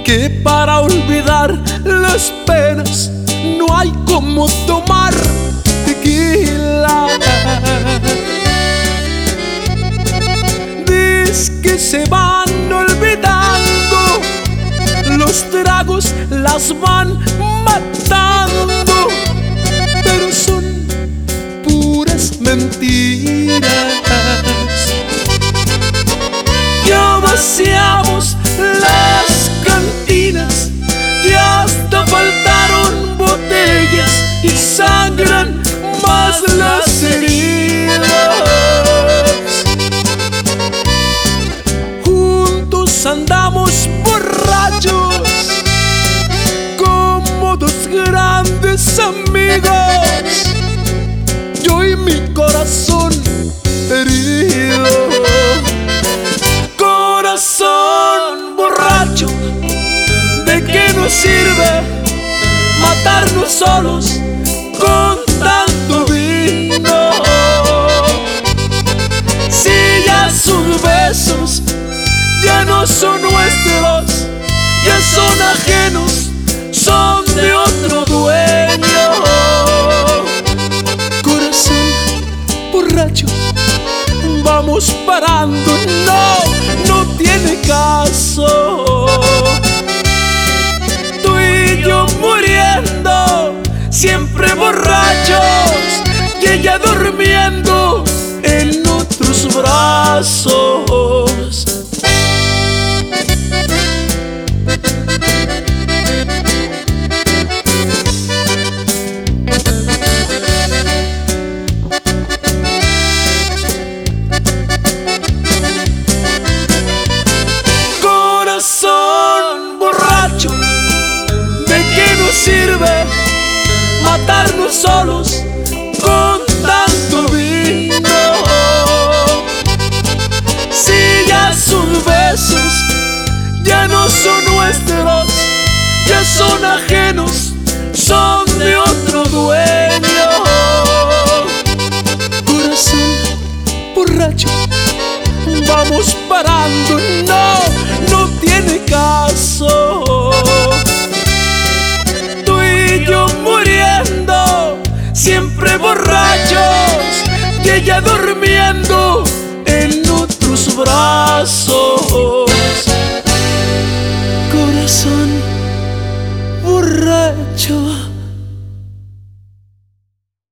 que para olvidar las penas no hay como tomar tequila. Dice que se van olvidando, los tragos las van matando, pero son puras mentiras. Ya vaciamos las cantinas y hasta faltaron botellas y sangran más las heridas. Juntos andamos borrachos como dos grandes amigos, yo y mi corazón herido. Corazón borracho, ¿de qué nos sirve matarnos solos con tanto vino? Si ya sus besos ya no son nuestros, ya son ajenos, son de otro dueño. Corazón borracho, vamos parando, no tiene caso. Tú y yo muriendo, siempre borrachos, y ella durmiendo en otros brazos. Corazón borracho, ¿de qué nos sirve matarnos solos con tanto vino? Si ya sus besos ya no son nuestros, ya son ajenos, son de otro dueño. Corazón borracho, vamos parando, no tiene caso. Tú y yo muriendo, siempre borrachos, y ella durmiendo en otros brazos. Corazón borracho.